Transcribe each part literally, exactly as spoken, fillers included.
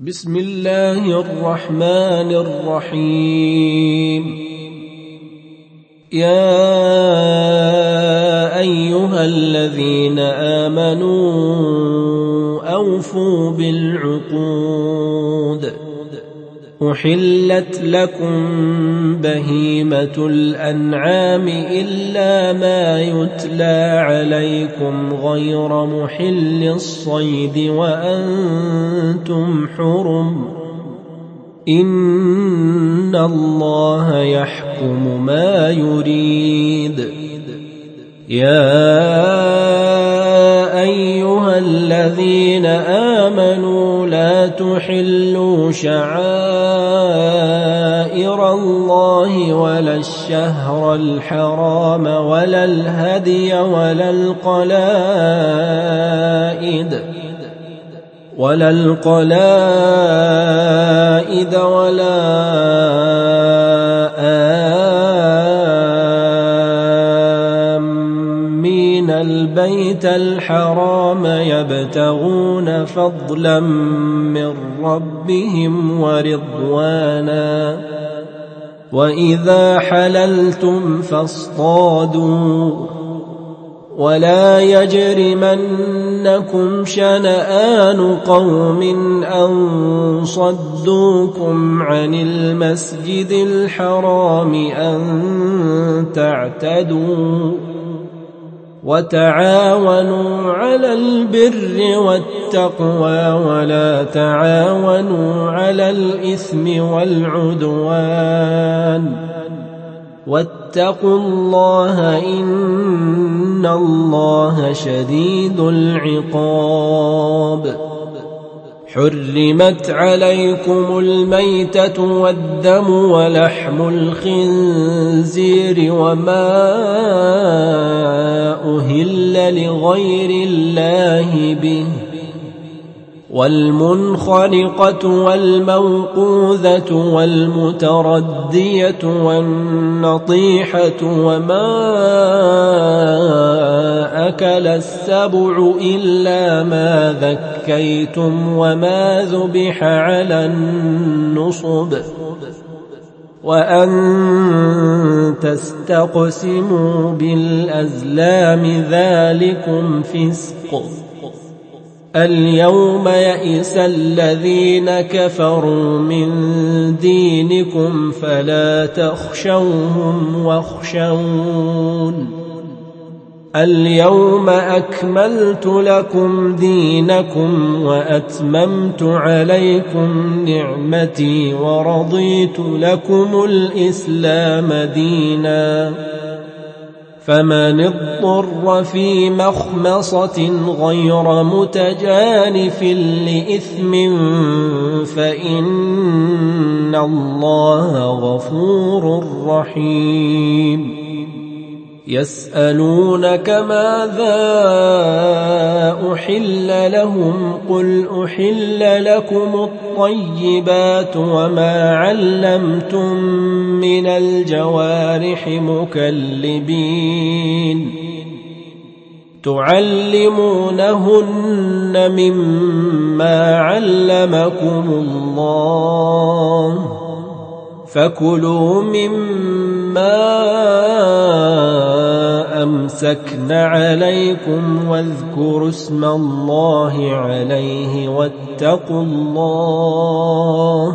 بسم الله الرحمن الرحيم. يا أيها الذين آمنوا أوفوا بالعقود. أحلت لكم بهيمة الأنعام إلا ما يتلى عليكم غير محل الصيد وأنتم حرم. إن الله يحكم ما يريد. يا أيها الذين آمنوا لا تحلوا شعائر الله ولا الشهر الحرام ولا الهدي ولا القلائد ولا القلائد ولا آمين البيت الحرام يبتغون فضلا من ربهم ورضوانا. وإذا حللتم فاصطادوا ولا يجرمنكم شنآن قوم أن صدوكم عن المسجد الحرام أن تعتدوا. وتعاونوا على البر والتقوى ولا تعاونوا على الإثم والعدوان. واتقوا الله إن الله شديد العقاب. حرمت عليكم الميتة والدم ولحم الخنزير وما أهل لغير الله به والمنخنقة والموقوذة والمتردية والنطيحة وما أكل السبع إلا ما ذكيتم وما ذبح على النصب وأن تستقسموا بالأزلام ذلكم فسق. اليوم يئس الذين كفروا من دينكم فلا تخشوهم واخشون. اليوم أكملت لكم دينكم وأتممت عليكم نعمتي ورضيت لكم الإسلام دينا. فمن اضطر في مخمصة غير متجانف لإثم فإن الله غفور رحيم. يسألونك ماذا أحل لهم قل أحل لكم الطيبات وما علمتم من الجوارح مكلبين تعلمونهن مما علمكم الله فكلوا مما أمسكن عليكم واذكروا اسم الله عليه واتقوا الله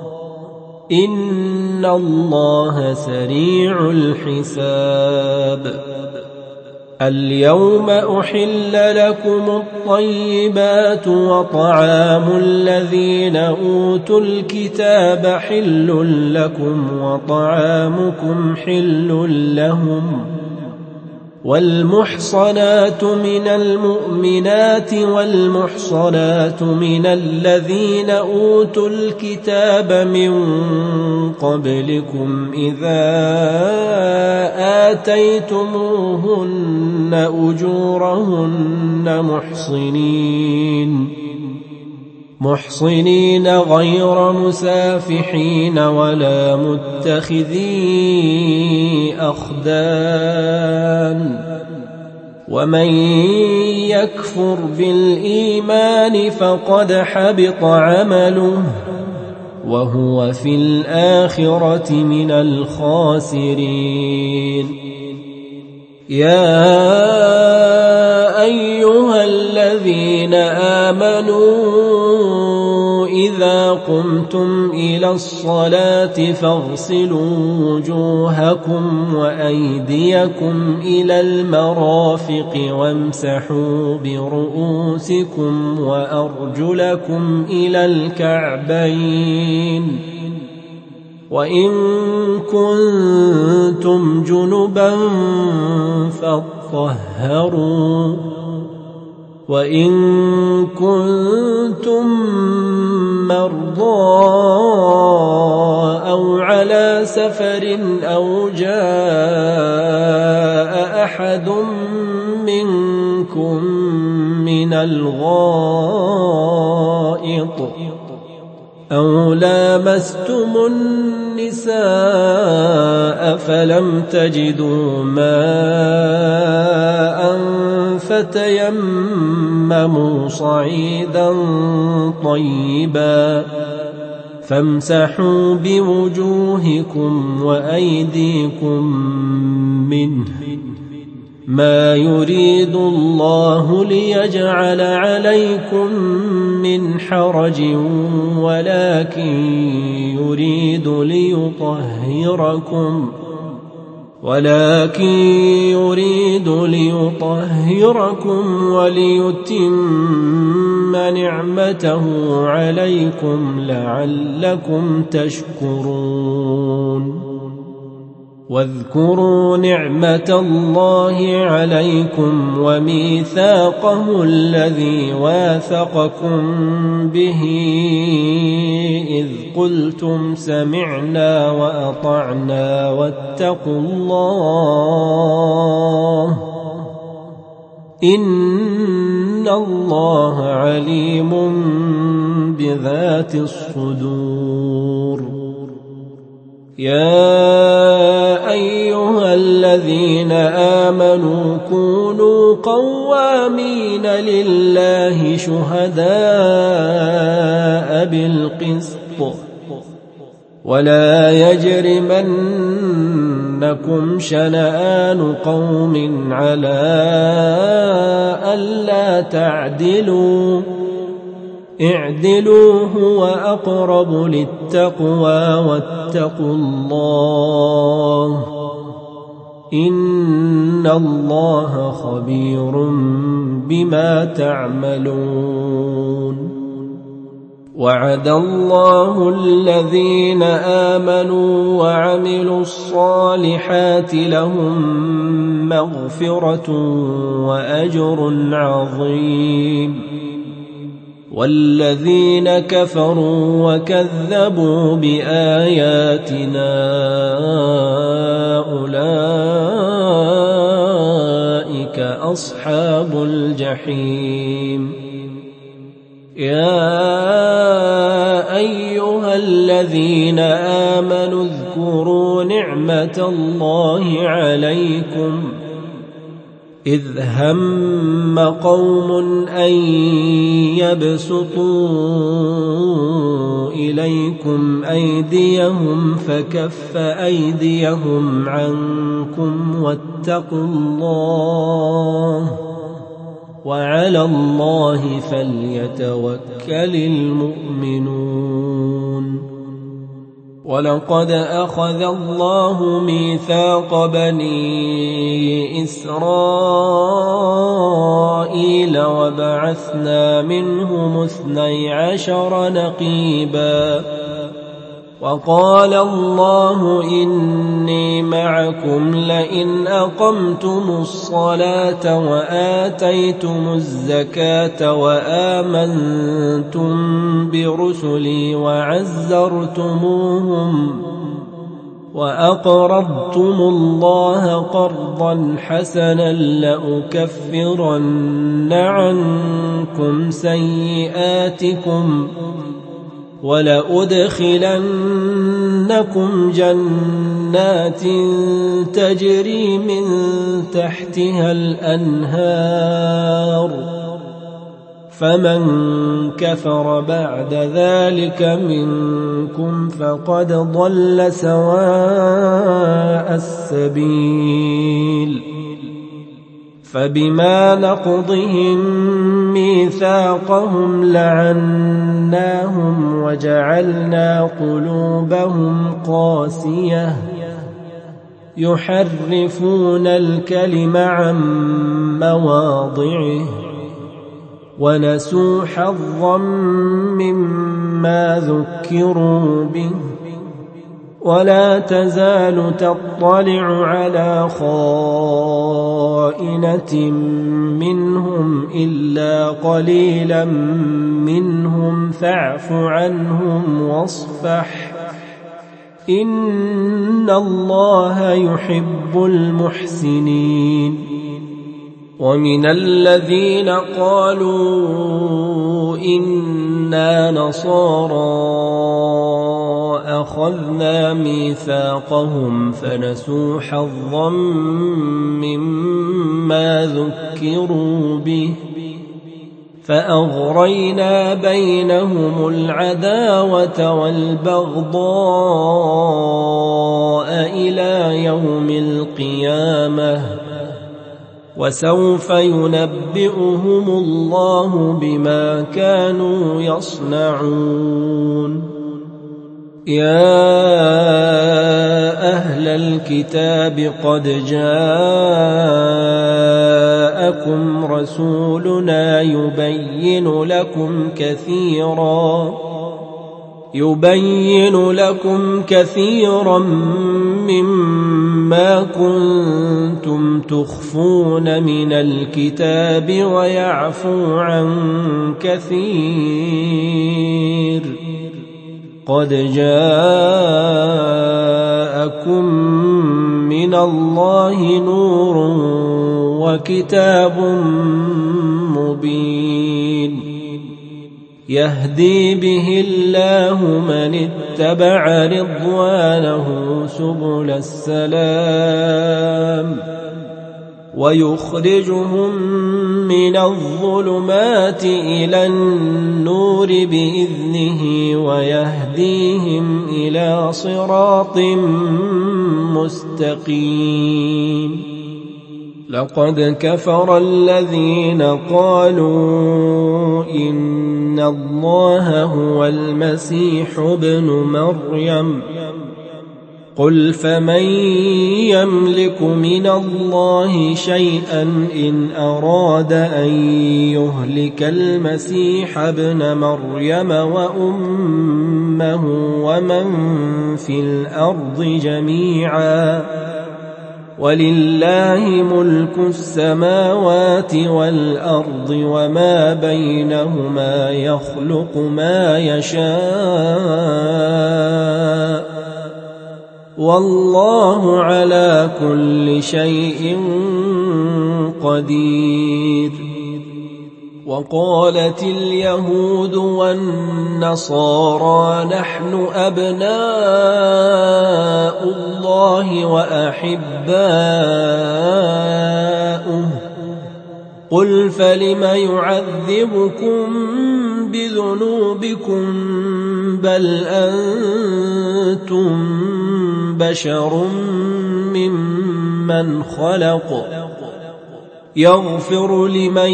إن الله سريع الحساب. اليوم أحل لكم الطيبات وطعام الذين أوتوا الكتاب حل لكم وطعامكم حل لهم. والمحصنات من المؤمنات والمحصنات من الذين أوتوا الكتاب من قبلكم إذا آتيتموهن أجورهن محصنين محصنين غير مسافحين ولا متخذي أخدان ومن يكفر بالإيمان فقد حبط عمله وهو في الآخرة من الخاسرين. يا أيها الذين آمنوا إذا قمتم إلى الصلاة فاغسلوا وجوهكم وأيديكم إلى المرافق وامسحوا برؤوسكم وأرجلكم إلى الكعبين وإن كنتم جنبا فاطهروا وإن كنتم مرضى أو على سفر أو جاء أحد منكم من الغائط أو لامستم النساء فلم تجدوا ماء فتيمموا صعيدا طيبا فامسحوا بوجوهكم وأيديكم منه ما يريد الله ليجعل عليكم من حرج ولكن يريد ليطهركم ولكن يريد ليطهركم وليتم نعمته عليكم لعلكم تشكرون. واذكروا نعمة الله عليكم وميثاقه الذي واثقكم به إذ قلتم سمعنا وأطعنا واتقوا الله إن الله عليم بذات الصدور. يا أيها الذين آمنوا كونوا قوامين لله شهداء بالقسط ولا يجرمنكم شنآن قوم على ألا تعدلوا اعدلوا هو أقرب للتقوى واتقوا الله إن الله خبير بما تعملون. وعد الله الذين آمنوا وعملوا الصالحات لهم مغفرة وأجر عظيم. والذين كفروا وكذبوا بآياتنا أولئك أصحاب الجحيم. يا أيها الذين آمنوا اذكروا نعمة الله عليكم إذ هم قوم أن يبسطوا إليكم أيديهم فكف أيديهم عنكم واتقوا الله وعلى الله فليتوكل المؤمنون. ولقد أخذ الله ميثاق بني إسرائيل وبعثنا منهم اثني عشر نقيبا وقال الله إني معكم لئن أقمتم الصلاة وآتيتم الزكاة وآمنتم برسلي وعزرتموهم وأقرضتم الله قرضا حسنا لأكفرن عنكم سيئاتكم ولأدخلنكم جنات تجري من تحتها الأنهار فمن كفر بعد ذلك منكم فقد ضل سواء السبيل فبما نقضهم ميثاقهم لعناهم وجعلنا قلوبهم قاسية يحرفون الكلم عن مواضعه ونسوا حظا مما ذكروا به ولا تزال تطلع على خائنة منهم إلا قليلا منهم فاعف عنهم واصفح إن الله يحب المحسنين ومن الذين قالوا إنا نصارى أخذنا ميثاقهم فنسوا حظا مما ذكروا به فأغرينا بينهم العداوة والبغضاء إلى يوم القيامة وسوف ينبئهم الله بما كانوا يصنعون يا أهل الكتاب قد جاءكم رسولنا يبين لكم كثيرا يبين لكم كثيرا مما كنتم تخفون من الكتاب ويعفو عن كثير قد جاءكم من الله نور وكتاب مبين يهدي به الله من اتبع رضوانه سبل السلام ويخرجهم من الظلمات إلى النور بإذنه ويهديهم إلى صراط مستقيم لقد كفر الذين قالوا إن الله هو المسيح ابن مريم قل فمن يملك من الله شيئا إن أراد أن يهلك المسيح ابن مريم وأمه ومن في الأرض جميعا ولله ملك السماوات والأرض وما بينهما يخلق ما يشاء والله على كل شيء قدير وقالت اليهود والنصارى نحن أبناء الله وأحباؤه قل فلم يعذبكم بذنوبكم بل أنتم بشر ممن خلق يغفر لمن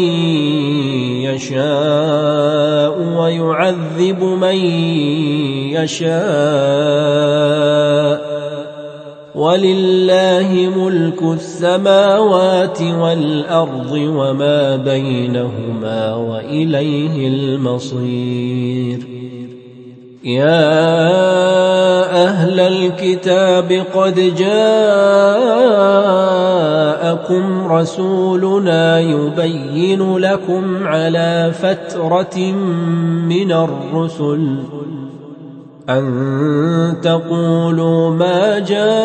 يشاء ويعذب من يشاء ولله ملك السماوات والأرض وما بينهما وإليه المصير يا أهل الكتاب قد جاءكم رسولنا يبين لكم على فترة من الرسل أن تقولوا ما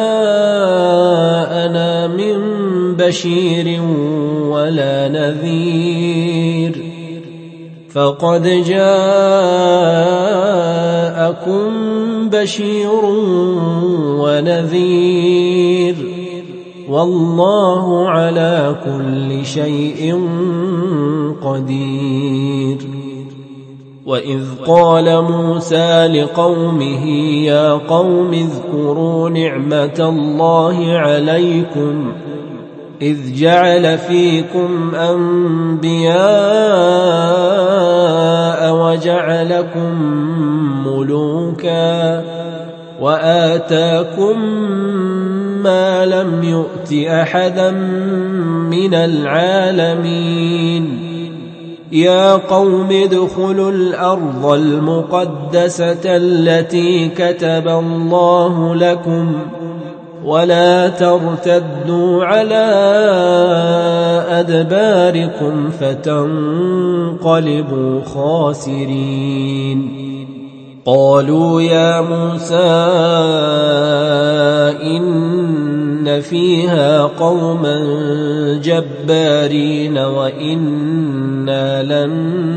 جاءنا من بشير ولا نذير فقد جاء جاءكم بشير ونذير والله على كل شيء قدير. وإذ قال موسى لقومه يا قوم اذكروا نعمة الله عليكم إذ جعل فيكم أنبياء وجعلكم ملوكا وآتاكم ما لم يؤت أحدا من العالمين. يا قوم ادخلوا الأرض المقدسة التي كتب الله لكم ولا ترتدوا على أدباركم فتنقلبوا خاسرين. قالوا يا موسى إن فيها قوما جبارين وإنا لن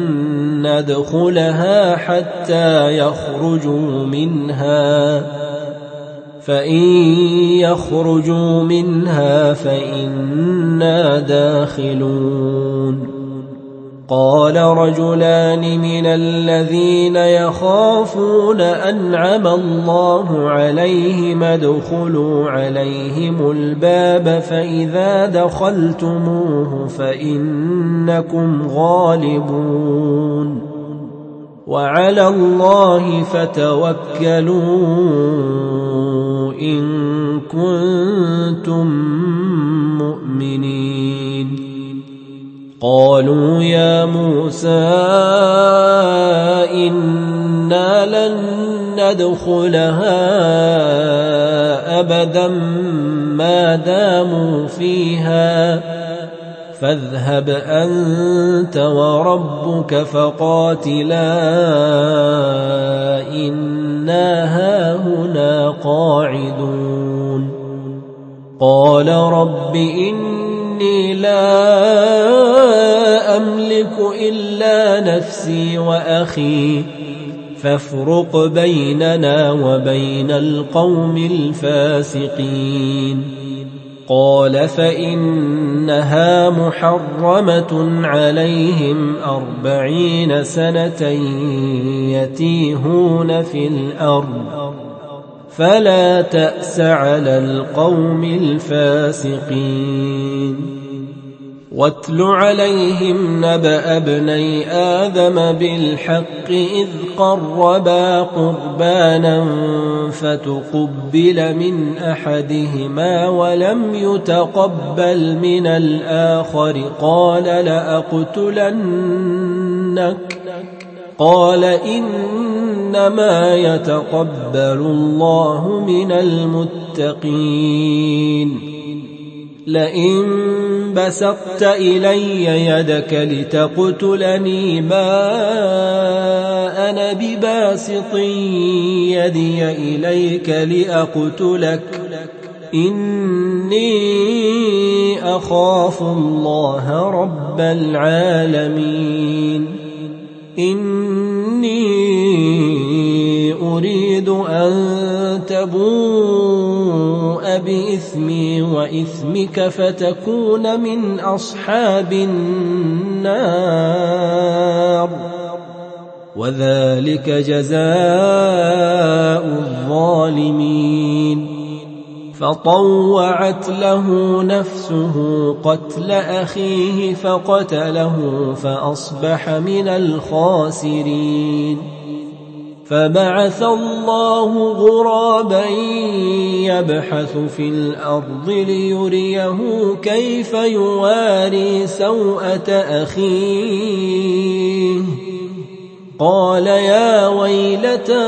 ندخلها حتى يخرجوا منها فإن يخرجوا منها فإنا داخلون. قال رجلان من الذين يخافون أنعم الله عليهم ادخلوا عليهم الباب فإذا دخلتموه فإنكم غالبون وعلى الله فتوكلوا إن كنتم مؤمنين. قالوا يا موسى إنا لن ندخلها أبدا ما داموا فيها فاذهب أنت وربك فقاتلا إنا هاهنا قاعدون. قال رب إني لا أملك إلا نفسي وأخي فافرق بيننا وبين القوم الفاسقين. قال فإنها محرمة عليهم أربعين سنة يتيهون في الأرض فلا تأس على القوم الفاسقين. واتل عليهم نبأ ابني آدم بالحق إذ قربا قربانا فتقبل من أحدهما ولم يتقبل من الآخر قال لأقتلنك قال إنما يتقبل الله من المتقين. لئن بسطت إلي يدك لتقتلني ما أنا بباسط يدي إليك لأقتلك إني أخاف الله رب العالمين. إني أريد أن تبوء بإثمي وإثمك فتكون من أصحاب النار وذلك جزاء الظالمين. فطوعت له نفسه قتل أخيه فقتله فأصبح من الخاسرين. فبعث الله غرابا يبحث في الأرض ليريه كيف يواري سوءة أخيه قال يا ويلتى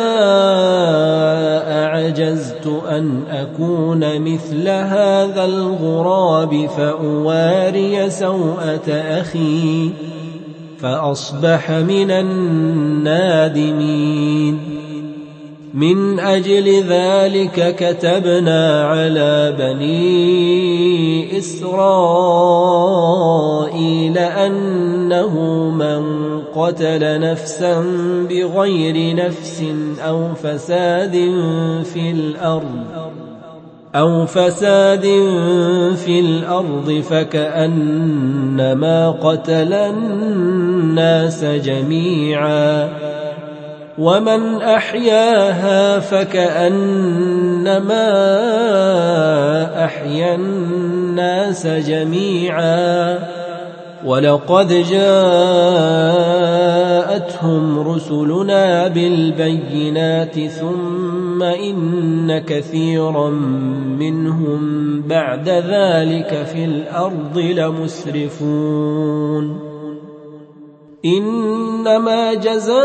أعجزت أن أكون مثل هذا الغراب فأواري سوءة أخي فأصبح من النادمين. من أجل ذلك كتبنا على بني إسرائيل أنه من قتل نفسا بغير نفس أو فساد في الأرض أو فساد في الأرض فكأنما قتل الناس جميعا ومن أحياها فكأنما أحيا الناس جميعا ولقد جاءتهم رسلنا بالبينات ثم إن كثيرا منهم بعد ذلك في الأرض لمسرفون إنما جزاء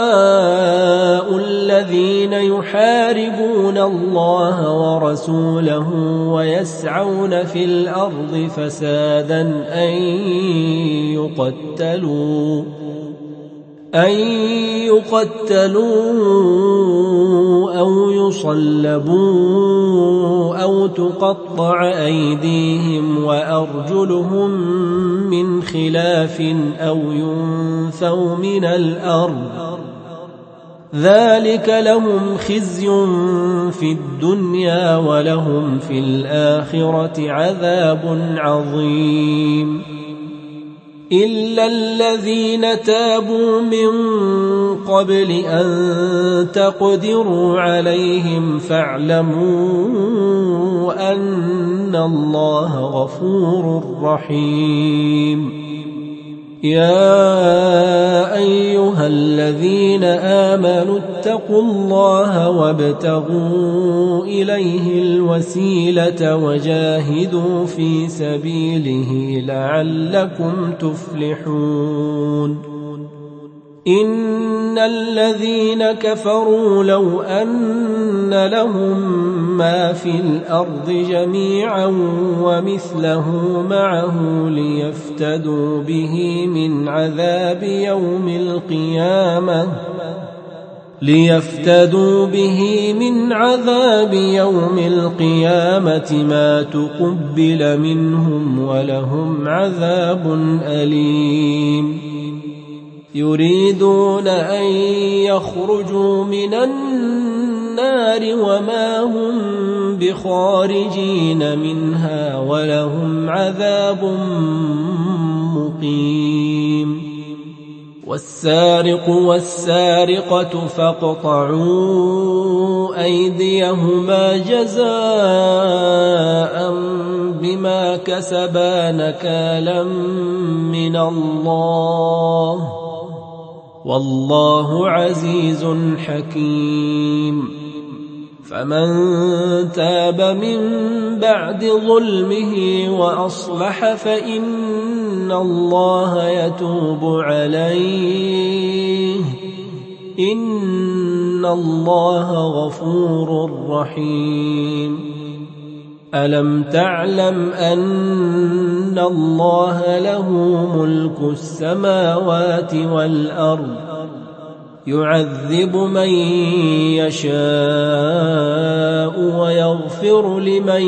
الذين يحاربون الله ورسوله ويسعون في الأرض فسادا أن يقتلوا أن يقتلوا أو يصلبوا أو تقطع أيديهم وأرجلهم من خلاف أو ينفوا من الأرض ذلك لهم خزي في الدنيا ولهم في الآخرة عذاب عظيم إلا الذين تابوا من قبل أن تقدروا عليهم فاعلموا أن الله غفور رحيم يا أيها الذين آمنوا اتقوا الله وابتغوا إليه الوسيلة وجاهدوا في سبيله لعلكم تفلحون إن الذين كفروا لو أن لهم ما في الأرض جميعا ومثله معه ليفتدوا به من عذاب يوم القيامة ليفتدوا به من عذاب يوم القيامة ما تقبل منهم ولهم عذاب أليم يريدون أن يخرجوا من النار وما هم بخارجين منها ولهم عذاب مقيم والسارق والسارقة فاقطعوا أيديهما جزاء بما كسبا نكالا من الله والله عزيز حكيم فمن تاب من بعد ظلمه وأصلح فإن الله يتوب عليه إن الله غفور رحيم ألم تعلم أن الله له ملك السماوات والأرض يعذب من يشاء ويغفر لمن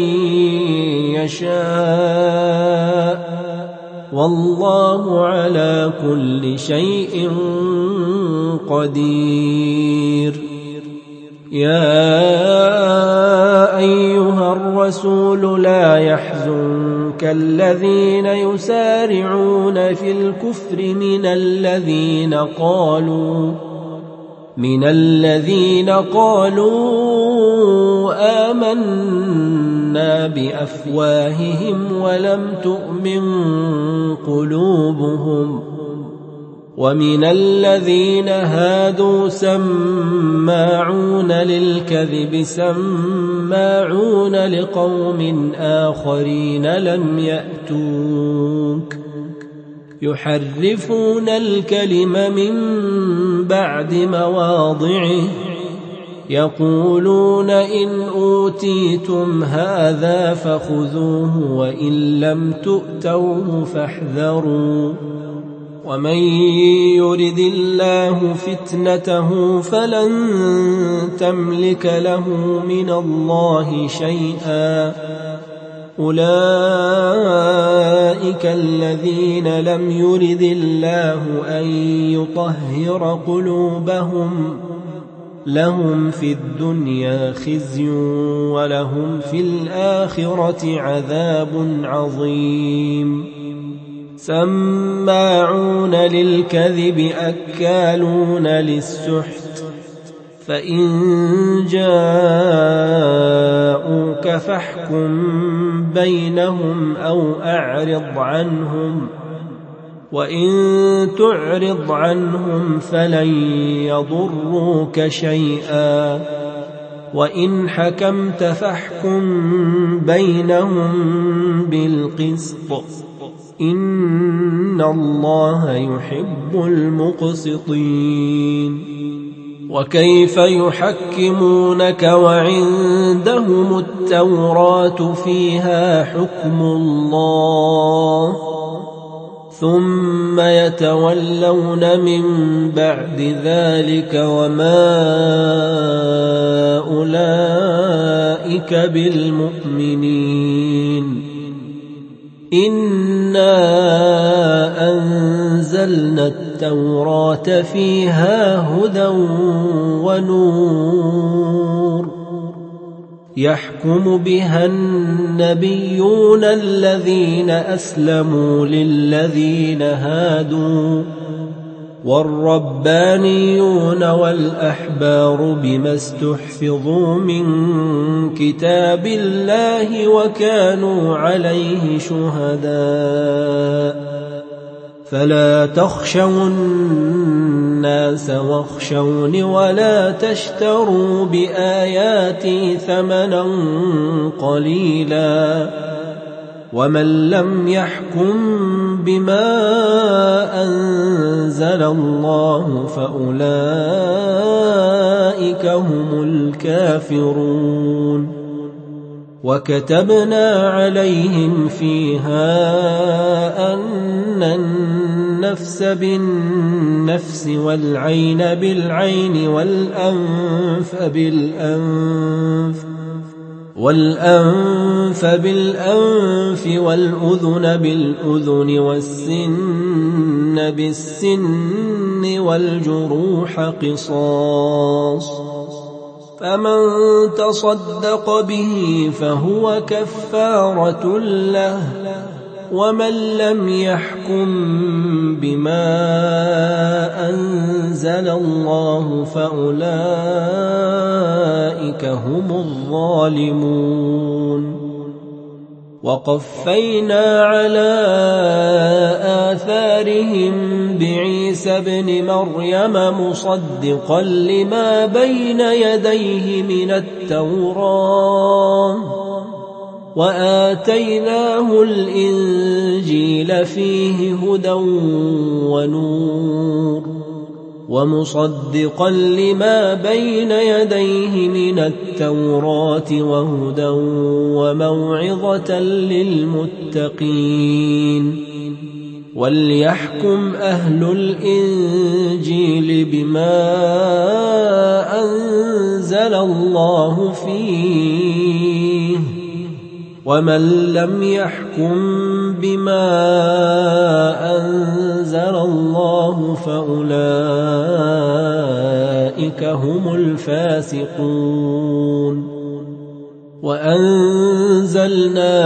يشاء والله على كل شيء قدير يا أيها الرسول لا يحزنك الذين يسارعون في الكفر من الذين قالوا من الذين قالوا آمنا بأفواههم ولم تؤمن قلوبهم ومن الذين هادوا سماعون للكذب سماعون لقوم آخرين لم يأتوك يحرفون الكلم من بعد مواضعه يقولون إن أوتيتم هذا فخذوه وإن لم تؤتوه فاحذروا ومن يرد الله فتنته فلن تملك له من الله شيئا أولئك الذين لم يرد الله أن يطهر قلوبهم لهم في الدنيا خزي ولهم في الآخرة عذاب عظيم سماعون للكذب أكالون للسحت فإن جاءوك فاحكم بينهم أو أعرض عنهم وإن تعرض عنهم فلن يضروك شيئا وإن حكمت فاحكم بينهم بالقسط إن الله يحب المقسطين وكيف يحكمونك وعندهم التوراة فيها حكم الله ثم يتولون من بعد ذلك وما أولئك بالمؤمنين إنا أنزلنا التوراة فيها هدى ونور يحكم بها النبيون الذين أسلموا للذين هادوا والربانيون والأحبار بما استحفظوا من كتاب الله وكانوا عليه شهداء فلا تخشوا الناس واخشوني ولا تشتروا بآياتي ثمنا قليلا ومن لم يحكم بما أنزل الله فأولئك هم الكافرون وكتبنا عليهم فيها أن النفس بالنفس والعين بالعين والأنف بالأنف والأنف بالأنف والأذن بالأذن والسن بالسن والجروح قصاص فمن تصدق به فهو كفارة له ومن لم يحكم بما أنزل الله فأولئك هم الظالمون وقفينا على آثارهم بعيسى ابن مريم مصدقا لما بين يديه من التوراة وآتيناه الإنجيل فيه هدى ونور ومصدقا لما بين يديه من التوراة وهدى وموعظة للمتقين وليحكم أهل الإنجيل بما أنزل الله فيه ومن لم يحكم بما أنزل الله فأولئك هم الفاسقون وأنزلنا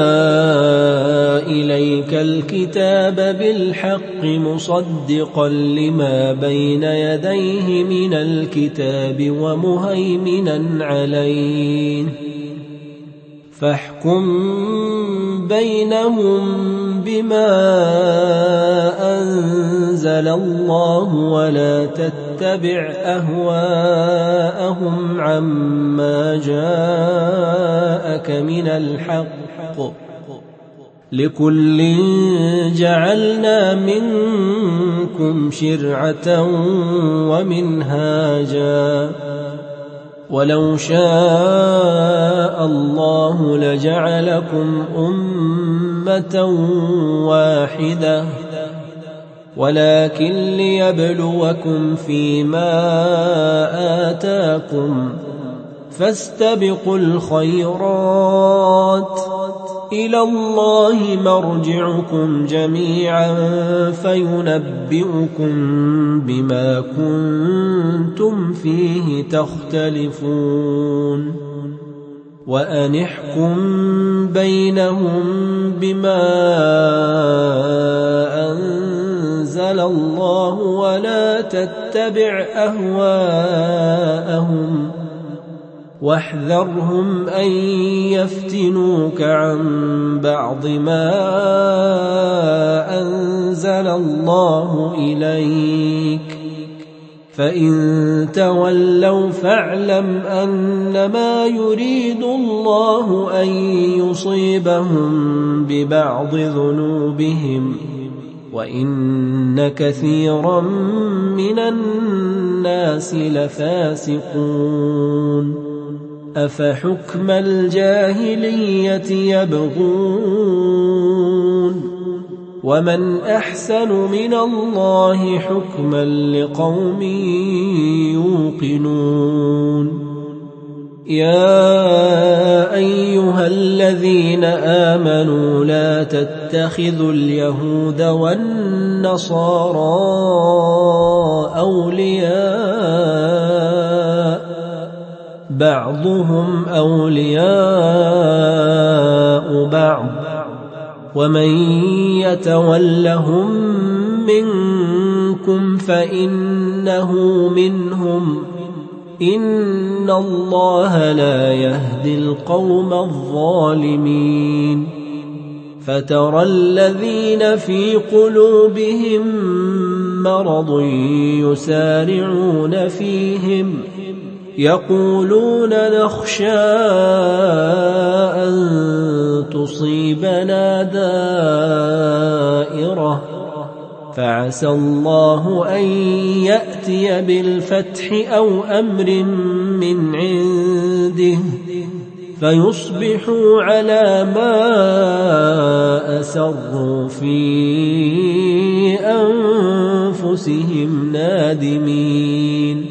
إليك الكتاب بالحق مصدقا لما بين يديه من الكتاب ومهيمنا عليه فاحكم بينهم بما أنزل الله ولا تتبع أهواءهم عما جاءك من الحق لكل جعلنا منكم شرعة ومنهاجا ولو شاء الله لجعلكم أمة واحدة ولكن ليبلوكم فيما آتاكم فاستبقوا الخيرات إلى الله مرجعكم جميعا فينبئكم بما كنتم فيه تختلفون وأنحكم بينهم بما أنزل الله ولا تتبع أهواءهم واحذرهم أن يفتنوك عن بعض ما أنزل الله إليك فإن تولوا فاعلم أنما يريد الله أن يصيبهم ببعض ذنوبهم وإن كثيرا من الناس لفاسقون أفحكم الجاهلية يبغون ومن أحسن من الله حكما لقوم يوقنون يا أيها الذين آمنوا لا تتخذوا اليهود والنصارى أولياء بعضهم أولياء بعض ومن يتولهم منكم فإنه منهم إن الله لا يهدي القوم الظالمين فترى الذين في قلوبهم مرض يسارعون فيهم يقولون نخشى أن تصيبنا دائرة فعسى الله أن يأتي بالفتح أو أمر من عنده فيصبحوا على ما أسروا في أنفسهم نادمين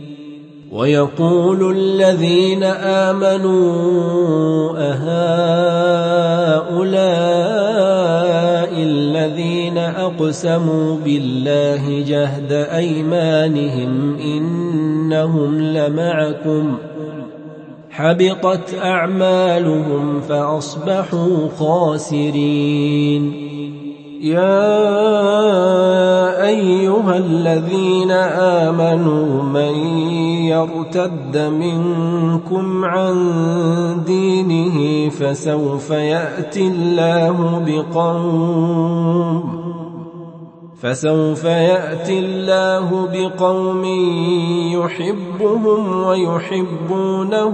ويقول الذين آمنوا أهؤلاء الذين أقسموا بالله جهد أيمانهم إنهم لمعكم حبطت أعمالهم فأصبحوا خاسرين يا أيها الذين آمنوا من يرتد منكم عن دينه فسوف يأتي الله بقوم فسوف يأتي الله بقوم يحبهم ويحبونه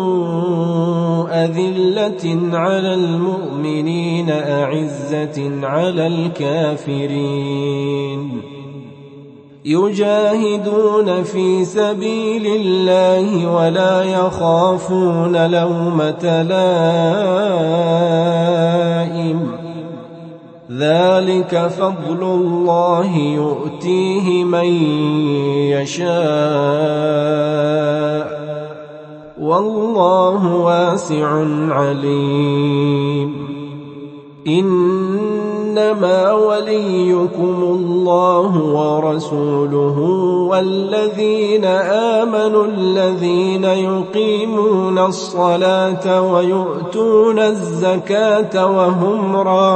أذلة على المؤمنين أعزة على الكافرين يجاهدون في سبيل الله ولا يخافون لومة لائم ذلك فضل الله يؤتيه من يشاء والله واسع عليم إنما وليكم الله ورسوله والذين آمنوا الذين يقيمون الصلاة ويؤتون الزكاة وهم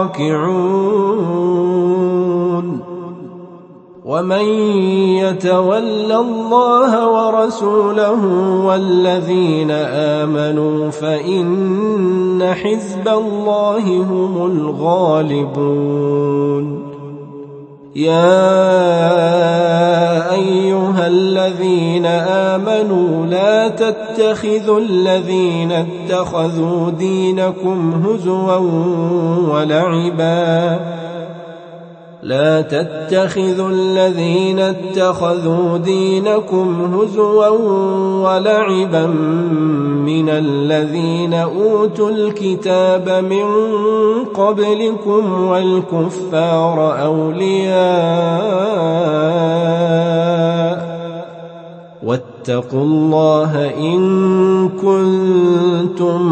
راكعون ومن يتول الله ورسوله والذين آمنوا فإن حزب الله هم الغالبون يا أيها الذين آمنوا لا تتخذوا الذين اتخذوا دينكم هزوا ولعبا لا تتخذوا الذين اتخذوا دينكم هزوا ولعبا من الذين أوتوا الكتاب من قبلكم والكفار أولياء واتقوا الله إن كنتم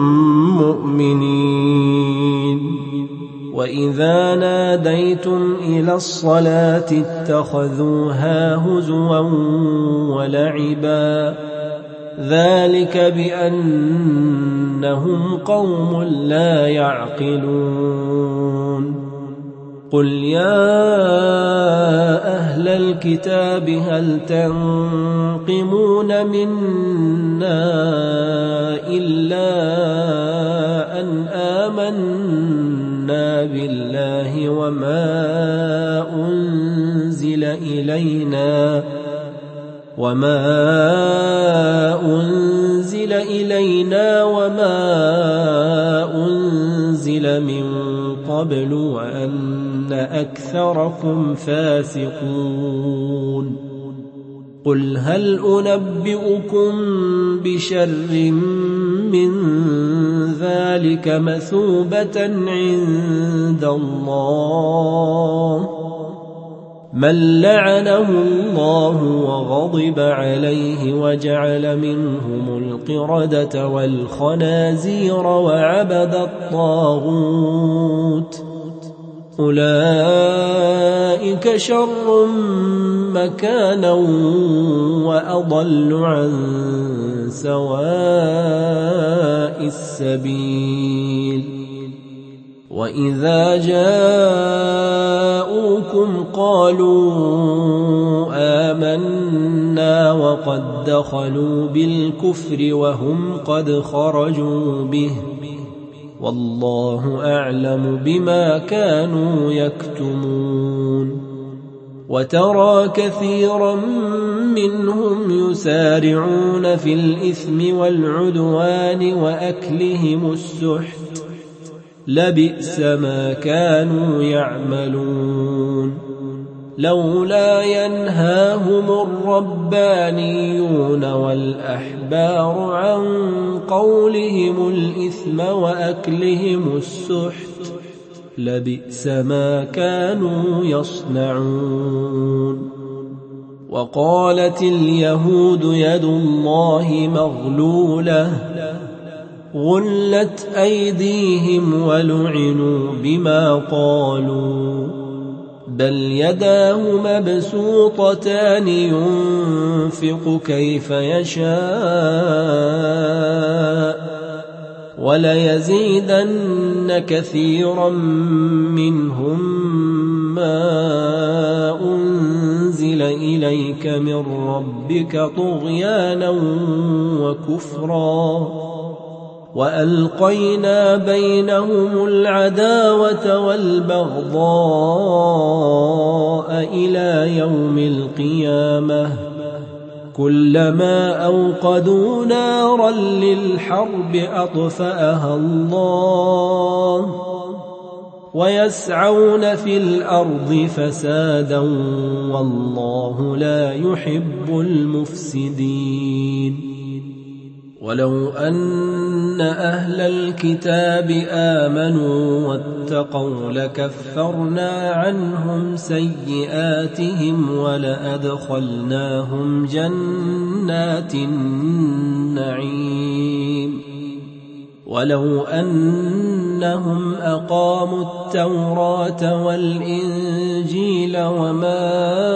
مؤمنين. وإذا ناديتم إلى الصلاة اتخذوها هزوا ولعبا ذلك بأنهم قوم لا يعقلون. قل يا أهل الكتاب هل تنقمون منا إلا أن آمنا بالله وما أنزل إلينا وما أنزل إلينا وما أنزل من قبل وأن أكثركم فاسقون. قل هل أنبئكم بشر من ذلك مثوبة عند الله من لعنه الله وغضب عليه وجعل منهم القردة والخنازير وعبد الطاغوت أولئك شر مكانا وأضل عن سواء السبيل. وإذا جاءوكم قالوا آمنا وقد دخلوا بالكفر وهم قد خرجوا به والله أعلم بما كانوا يكتمون. وترى كثيرا منهم يسارعون في الإثم والعدوان وأكلهم السحت لبئس ما كانوا يعملون. لولا ينهاهم الربانيون والأحبار عن قولهم الإثم وأكلهم السحت لبئس ما كانوا يصنعون. وقالت اليهود يد الله مغلولة غلت أيديهم ولعنوا بما قالوا بل يداه مبسوطتان ينفق كيف يشاء وليزيدن كثيرا منهم ما أنزل إليك من ربك طغيانا وكفرا وألقينا بينهم العداوة والبغضاء إلى يوم القيامة كلما أوقدوا نارا للحرب أطفأها الله ويسعون في الأرض فسادا والله لا يحب المفسدين. ولو أن أهل الكتاب آمنوا واتقوا لكفرنا عنهم سيئاتهم ولأدخلناهم جنات النعيم ولو أنهم أقاموا التوراة والإنجيل وما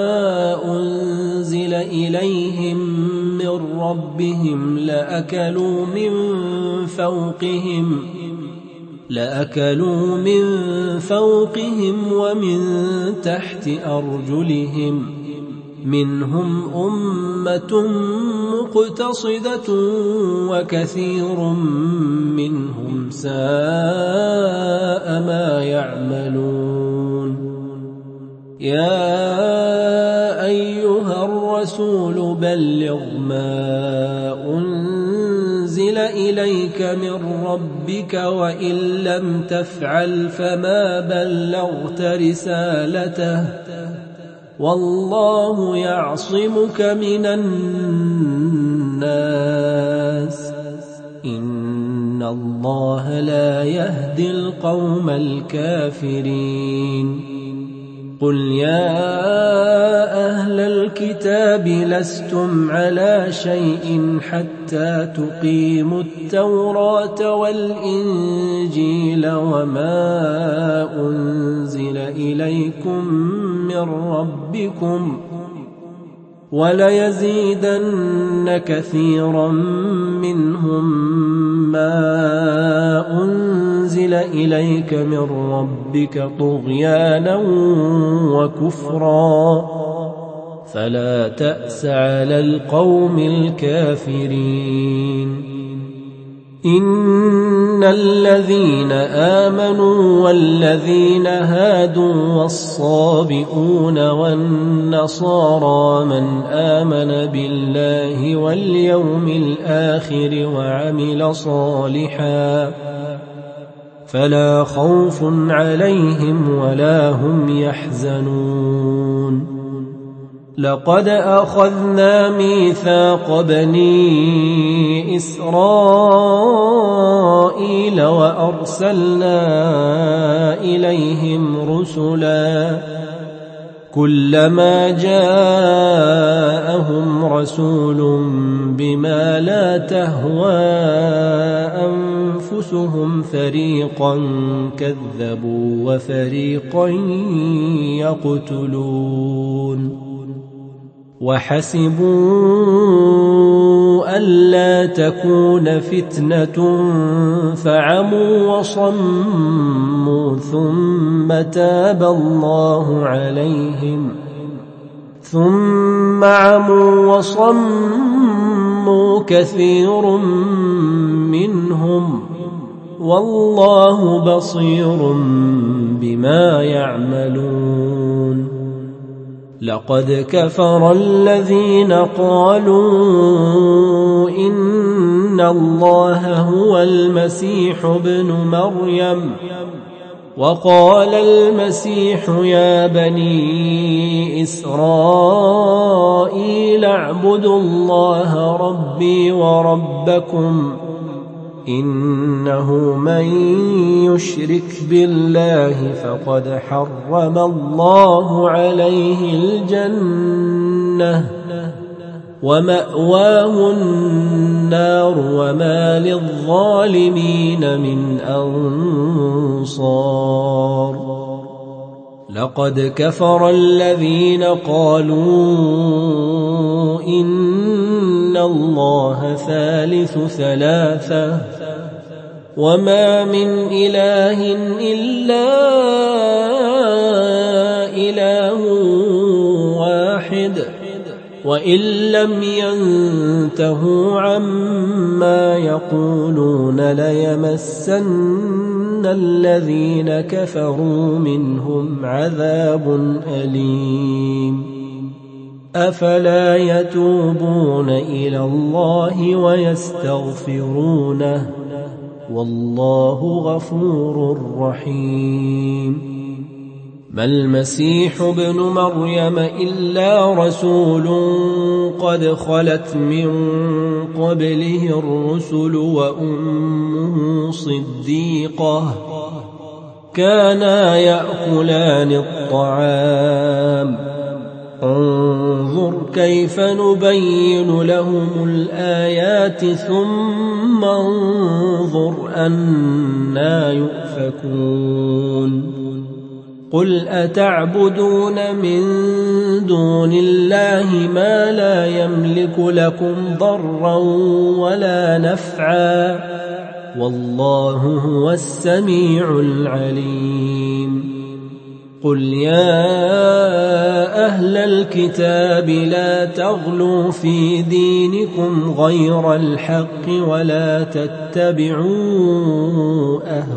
أنزل إليهم من ربهم لأكلوا من فوقهم لأكلوا من فوقهم ومن تحت أرجلهم منهم أمة مقتصدة وكثير منهم ساء ما يعملون. يا أيها الرسول بلغ ما أنزل أنزل إليك من ربك وإن لم تفعل فما بلغت رسالته والله يعصمك من الناس إن الله لا يهدي القوم الكافرين قل يا أهل الكتاب لستم على شيء حتى تقيموا التوراة والإنجيل وما أنزل إليكم من ربكم وليزيدن كثيرا منهم ما أنزل إليك من ربك طغيانا وكفرا فلا تأس على القوم الكافرين إن الذين آمنوا والذين هادوا والصابئون والنصارى من آمن بالله واليوم الآخر وعمل صالحا فلا خوف عليهم ولا هم يحزنون لقد أخذنا ميثاق بني إسرائيل وأرسلنا إليهم رسلا كلما جاءهم رسول بما لا تهوى أنفسهم فريقا كذبوا وفريقا يقتلون وحسبوا ألا تكون فتنة فعموا وصموا ثم تاب الله عليهم ثم عموا وصموا كثير منهم والله بصير بما يعملون لقد كفر الذين قالوا إن الله هو المسيح ابن مريم وقال المسيح يا بني إسرائيل اعبدوا الله ربي وربكم إنه من يشرك بالله فقد حرم الله عليه الجنة ومأواه النار وما للظالمين من أنصار لقد كفر الذين قالوا إن الله ثالث ثلاثة وما من إله إلا إله واحد وإن لم ينتهوا عما يقولون ليمسن الذين كفروا منهم عذاب أليم أفلا يتوبون إلى الله ويستغفرونه والله غفور رحيم ما المسيح ابن مريم إلا رسول قد خلت من قبله الرسل وأمه صديقة كانا يأكلان الطعام انظر كيف نبين لهم الآيات ثم انظر أنى يؤفكون قل أتعبدون من دون الله ما لا يملك لكم ضرا ولا نفعا والله هو السميع العليم قل يا أهل الكتاب لا تغلوا في دينكم غير الحق ولا تتبعوا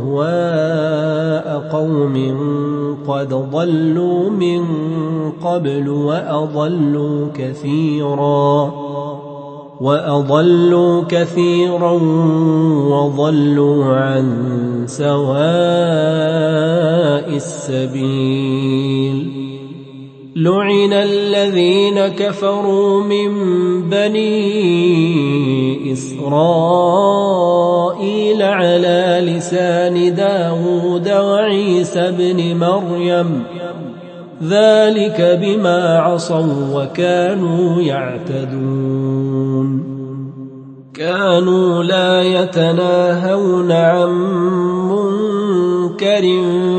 أهواء قوم قد ضلوا من قبل وأضلوا كثيرا وأضلوا كثيرا وضلوا عن سواء السبيل. لعن الذين كفروا من بني إسرائيل على لسان داود وعيسى بن مريم ذلك بما عصوا وكانوا يعتدون. كانوا لا يتناهون عن منكر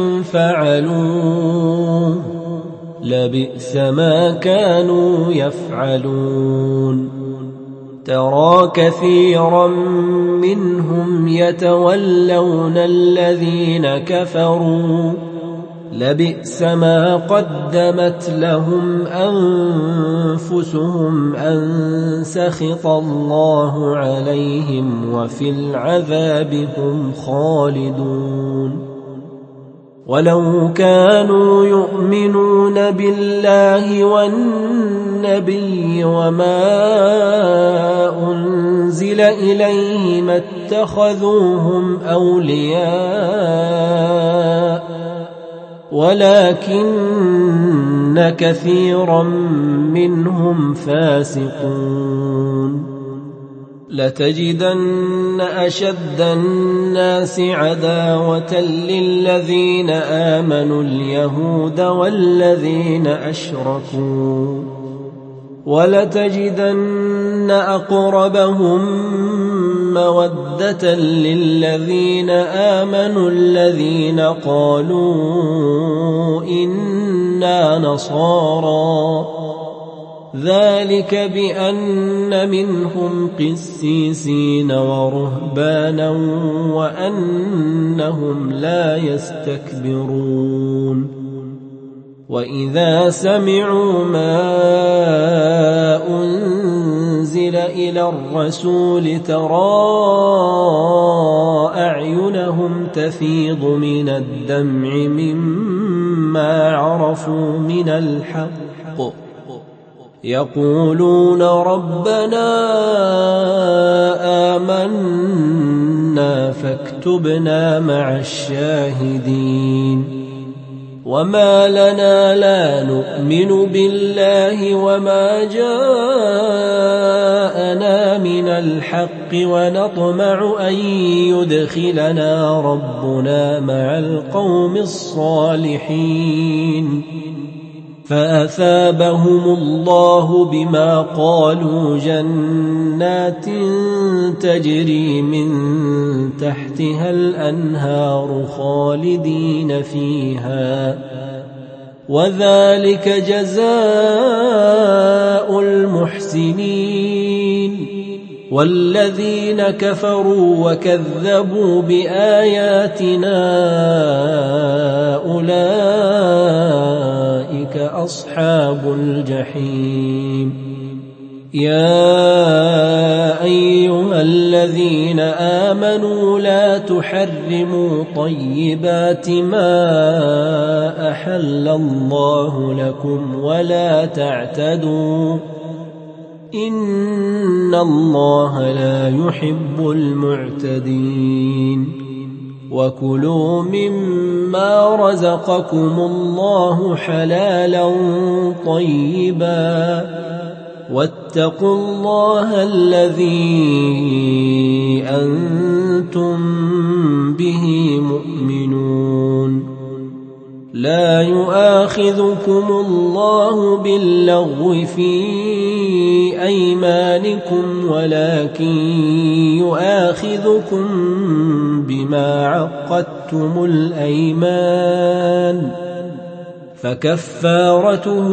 فعلوه لبئس ما كانوا يفعلون. ترى كثيرا منهم يتولون الذين كفروا لبئس ما قدمت لهم أنفسهم أن سخط الله عليهم وفي العذاب هم خالدون. ولو كانوا يؤمنون بالله والنبي وما أنزل إليه ما اتخذوهم أولياء ولكن كثيرا منهم فاسقون. لتجدن أشد الناس عداوة للذين آمنوا اليهود والذين أشركوا ولتجدن أقربهم مودة للذين آمنوا الذين قالوا إنا نصارى ذلك بأن منهم قسيسين ورهبانا وأنهم لا يستكبرون. وإذا سمعوا ما أنزل إلى الرسول ترى أعينهم تفيض من الدمع مما عرفوا من الحق يقولون ربنا آمنا فاكتبنا مع الشاهدين. وما لنا لا نؤمن بالله وما جاءنا من الحق ونطمع أن يدخلنا ربنا مع القوم الصالحين. فأثابهم الله بما قالوا جنات تجري من تحتها الأنهار خالدين فيها وذلك جزاء المحسنين. والذين كفروا وكذبوا بآياتنا أولئك أصحاب الجحيم. يا أيها الذين آمنوا لا تحرموا طيبات ما أحل الله لكم ولا تعتدوا إن الله لا يحب المعتدين. وكلوا مما رزقكم الله حلالا طيبا واتقوا الله الذي أنتم به مؤمنون. لا يؤاخذكم الله باللغو في أيمانكم ولكن يؤاخذكم بما عقدتم الأيمان فكفارته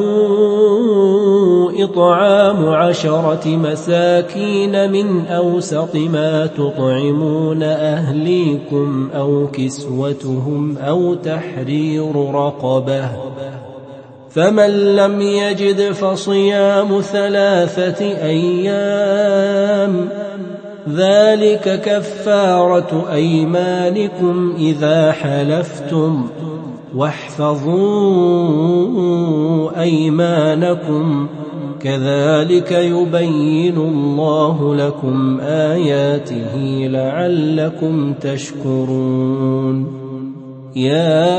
إطعام عشرة مساكين من أوسط ما تطعمون أهليكم أو كسوتهم أو تحرير رقبة فمن لم يجد فصيام ثلاثة أيام ذلك كفارة أيمانكم إذا حلفتم واحفظوا أيمانكم كذلك يبين الله لكم آياته لعلكم تشكرون يا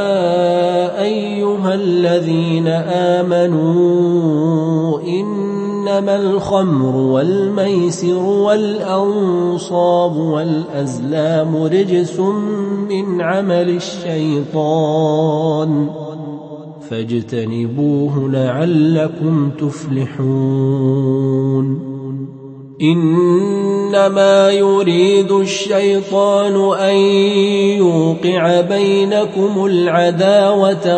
أيها الذين آمنوا إنما الخمر والميسر والأنصاب والأزلام رجس من عمل الشيطان فاجتنبوه لعلكم تفلحون إنما يريد الشيطان أن يوقع بينكم العداوة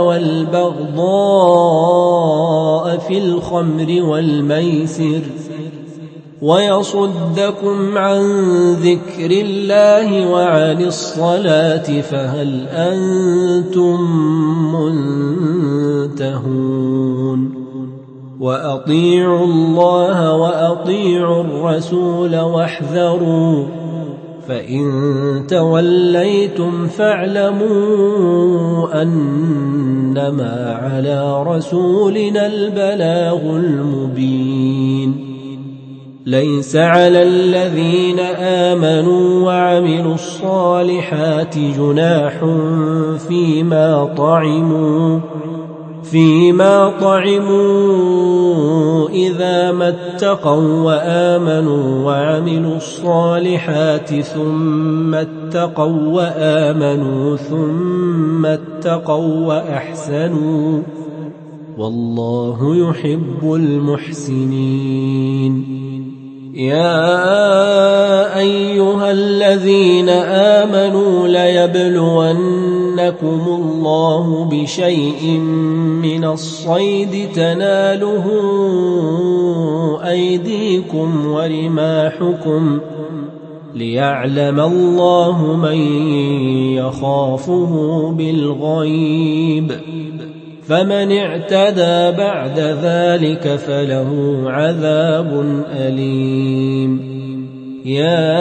والبغضاء في الخمر والميسر ويصدكم عن ذكر الله وعن الصلاة فهل أنتم منتهون وأطيعوا الله وأطيعوا الرسول واحذروا فإن توليتم فاعلموا أنما على رسولنا البلاغ المبين ليس على الذين آمنوا وعملوا الصالحات جناح فيما طعموا فيما طعموا إذا ما اتقوا وآمنوا وعملوا الصالحات ثم اتقوا وآمنوا ثم اتقوا وأحسنوا والله يحب المحسنين يا أيها الذين آمنوا ليبلونكم الله بشيء من الصيد تناله أيديكم ورماحكم ليعلم الله من يخافه بالغيب فمن اعتدى بعد ذلك فله عذاب أليم يا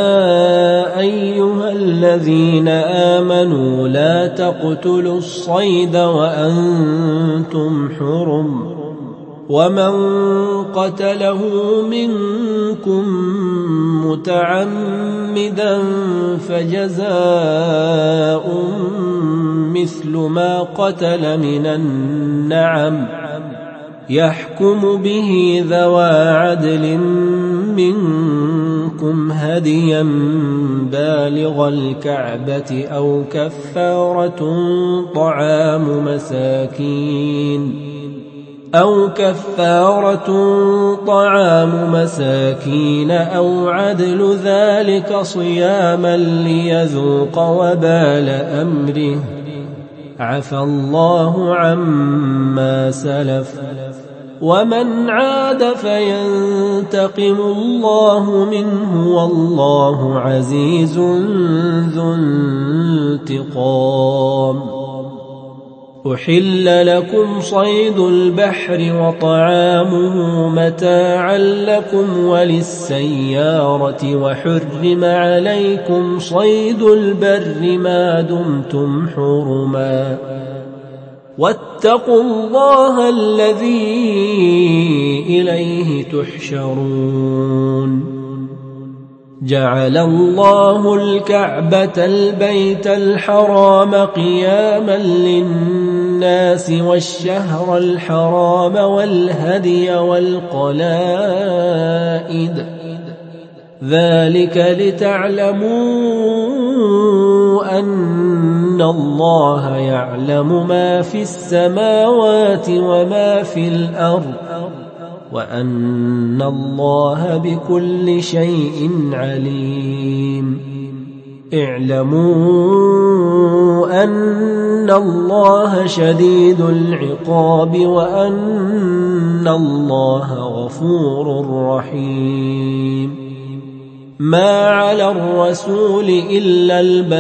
أيها الذين آمنوا لا تقتلوا الصيد وأنتم حرم ومن قتله منكم متعمدا فجزاء مثل ما قتل من النعم يحكم به ذوى عدل منكم هديا بالغ الكعبة أو كفارة طعام مساكين أو كفارة طعام مساكين أو عدل ذلك صياما ليذوق وبال أمره عفى الله عما سلف ومن عاد فينتقم الله منه والله عزيز ذو انتقام أحل لكم صيد البحر وطعامه متاعا لكم وللسيارة وحرم عليكم صيد البر ما دمتم حرما واتقوا الله الذي إليه تحشرون جعل الله الكعبة البيت الحرام قياما للناس والشهر الحرام والهدي والقلائد ذلك لتعلموا أن الله يعلم ما في السماوات وما في الأرض وأن الله بكل شيء عليم اعلموا أن الله شديد العقاب وأن الله غفور رحيم ما على الرسول إلا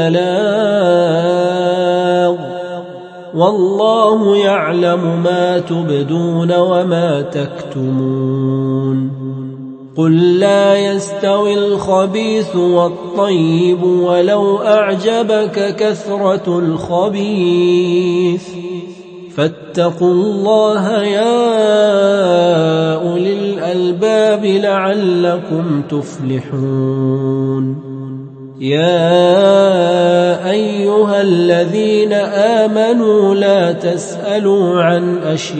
البلاغ والله يعلم ما تبدون وما تكتمون قل لا يستوي الخبيث والطيب ولو أعجبك كثرة الخبيث فاتقوا الله يا أولي الألباب لعلكم تفلحون يا أيها الذين آمنوا لا تسألوا عن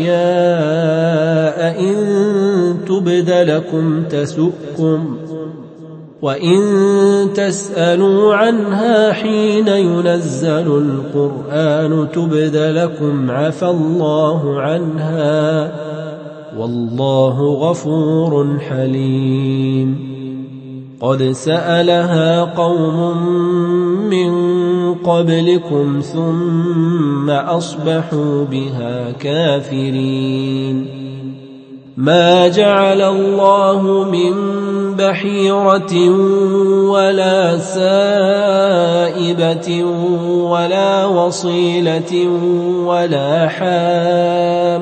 أشياء إن تبد لكم تسؤكم وإن تسألوا عنها حين ينزل القرآن تبد لكم عفى الله عنها والله غفور حليم قد سألها قوم من قبلكم ثم أصبحوا بها كافرين ما جعل الله من بحيرة ولا سائبة ولا وصيلة ولا حام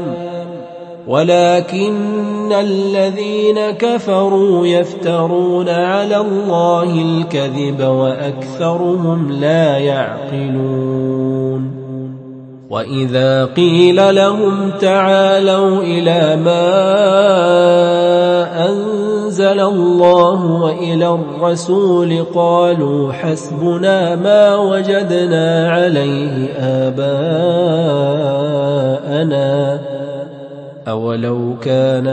ولكن الذين كفروا يفترون على الله الكذب وأكثرهم لا يعقلون وإذا قيل لهم تعالوا إلى ما أنزل الله وإلى الرسول قالوا حسبنا ما وجدنا عليه آباءنا أولو كان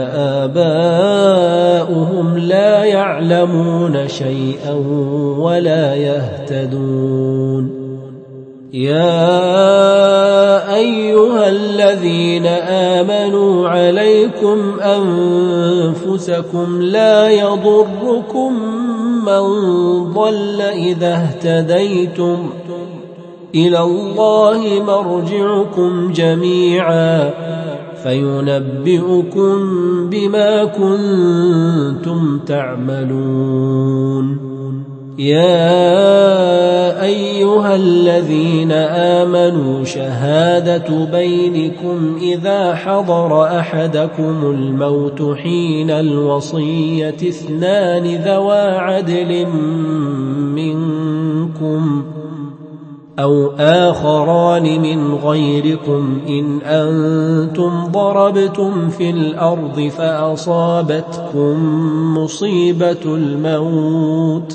آباؤهم لا يعلمون شيئا ولا يهتدون يا أيها الذين آمنوا عليكم أنفسكم لا يضركم من ضل إذا اهتديتم إلى الله مرجعكم جميعا فينبئكم بما كنتم تعملون يا أيها الذين آمنوا شهادة بينكم إذا حضر أحدكم الموت حين الوصية اثنان ذوى عدل منكم أو آخران من غيركم إن أنتم ضربتم في الأرض فأصابتكم مصيبة الموت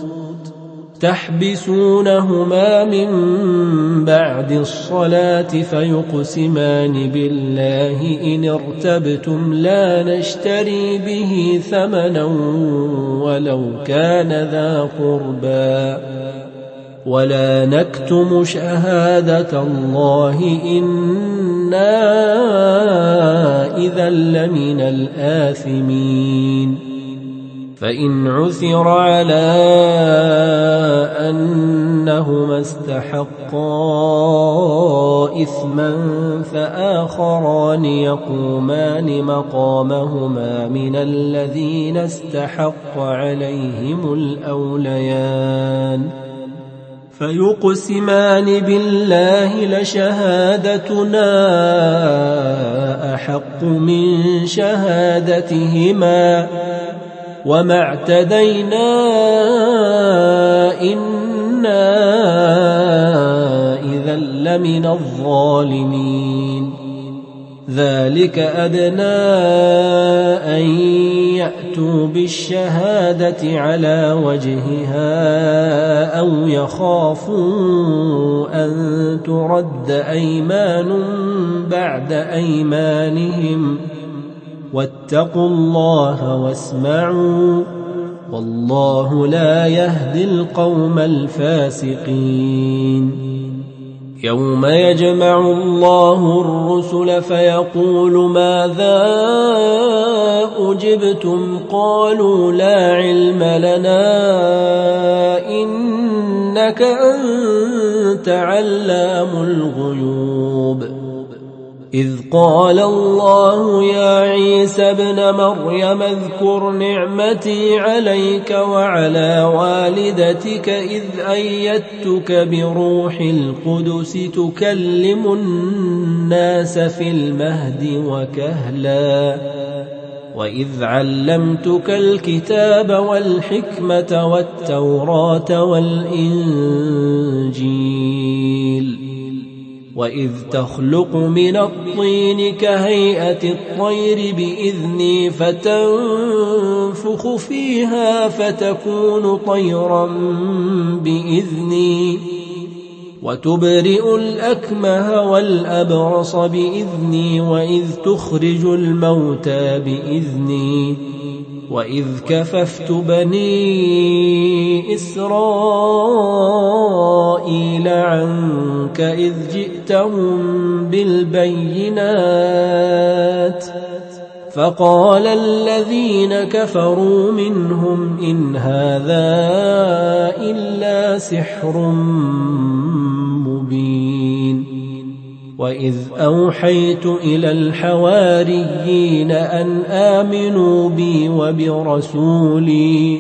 تحبسونهما من بعد الصلاة فيقسمان بالله إن ارتبتم لا نشتري به ثمنا ولو كان ذا قربى ولا نكتم شهادة الله إنا إذا لمن الآثمين فإن عثر على أنهما استحقا إثما فآخران يقومان مقامهما من الذين استحق عليهم الأوليان فيقسمان بالله لشهادتنا أحق من شهادتهما وما اعتدينا إنا إذا لمن الظالمين ذلك أدنى أن يأتوا بالشهادة على وجهها أو يخافوا أن ترد أيمان بعد أيمانهم واتقوا الله واسمعوا والله لا يهدي القوم الفاسقين يوم يجمع الله الرسل فيقول ماذا أجبتم قالوا لا علم لنا إنك أنت علام الغيوب إذ قال الله يا عيسى ابن مريم اذكر نعمتي عليك وعلى والدتك إذ أيدتك بروح القدس تكلم الناس في المهد وكهلا وإذ علمتك الكتاب والحكمة والتوراة والإنجيل وإذ تخلق من الطين كهيئة الطير بإذني فتنفخ فيها فتكون طيرا بإذني وتبرئ الأكمه والأبرص بإذني وإذ تخرج الموتى بإذني وإذ كففت بني إسرائيل عنك إذ جئتهم بالبينات فقال الذين كفروا منهم إن هذا إلا سحر مبين وإذ أوحيت إلى الحواريين أن آمنوا بي وبرسولي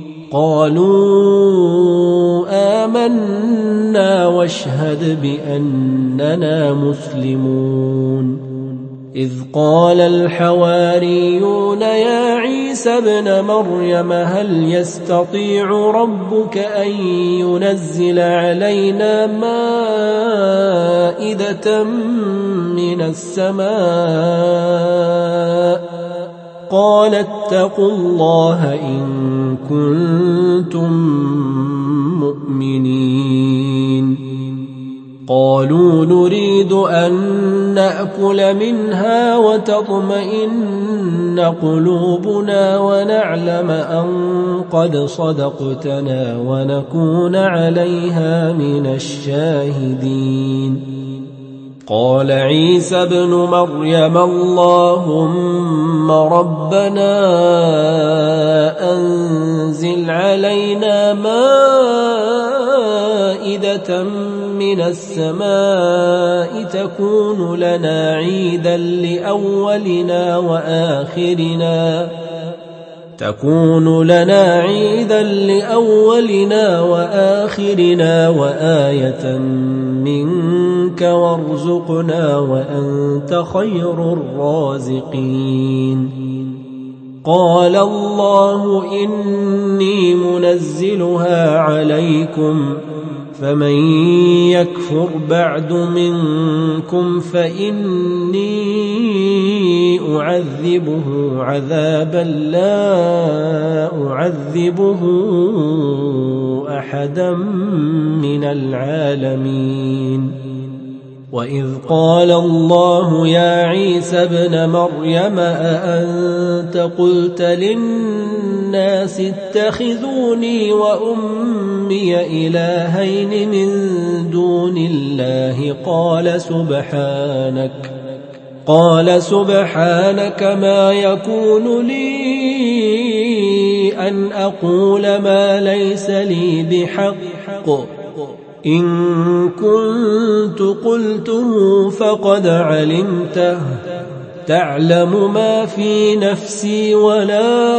قالوا آمنا واشهد بأننا مسلمون إذ قال الحواريون يا عيسى ابن مريم هل يستطيع ربك أن ينزل علينا مائدة من السماء قال اتقوا الله إن كنتم مؤمنين قالوا نريد أن نأكل منها وتطمئن قلوبنا ونعلم أن قد صدقتنا ونكون عليها من الشاهدين قال عيسى ابن مريم اللهم ربنا أنزل علينا مائدة من السماء تكون لنا عيدا لأولنا وآخرنا تكون لنا عيدا لأولنا وآخرنا وآية منك وارزقنا وأنت خير الرازقين قال الله إني منزلها عليكم فمن يكفر بعد منكم فإني أعذبه عذابا لا أعذبه أحدا من العالمين وإذ قال الله يا عيسى ابن مريم أأنت قلت للناس اتخذوني وأمي إلهين من دون الله قال سبحانك قال سبحانك ما يكون لي أن أقول ما ليس لي بحق إن كنت قلته فقد علمته تعلم ما في نفسي ولا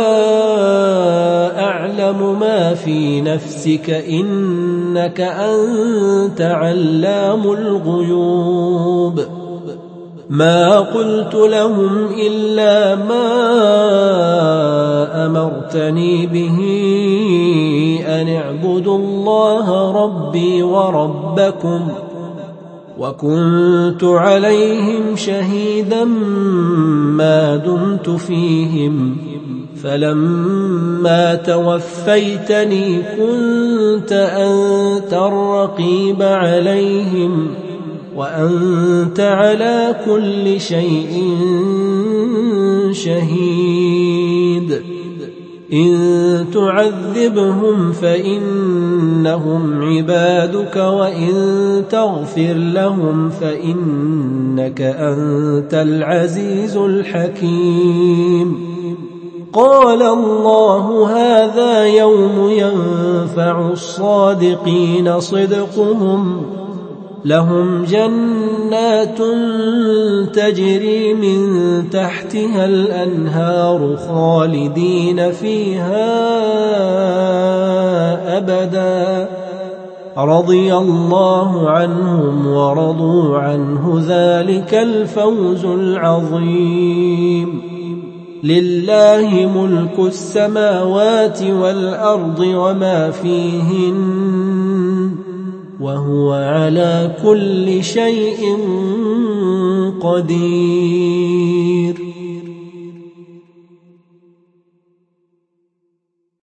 أعلم ما في نفسك إنك أنت علام الغيوب ما قلت لهم إلا ما أمرتني به أن اعبدوا الله ربي وربكم وكنت عليهم شهيدا ما دمت فيهم فلما توفيتني كنت أنت الرقيب عليهم وأنت على كل شيء شهيد إن تعذبهم فإنهم عبادك وإن تغفر لهم فإنك أنت العزيز الحكيم قال الله هذا يوم ينفع الصادقين صدقهم لهم جنات تجري من تحتها الأنهار خالدين فيها أبدا رضي الله عنهم ورضوا عنه ذلك الفوز العظيم لله ملك السماوات والأرض وما فيهن وهو على كل شيء قدير.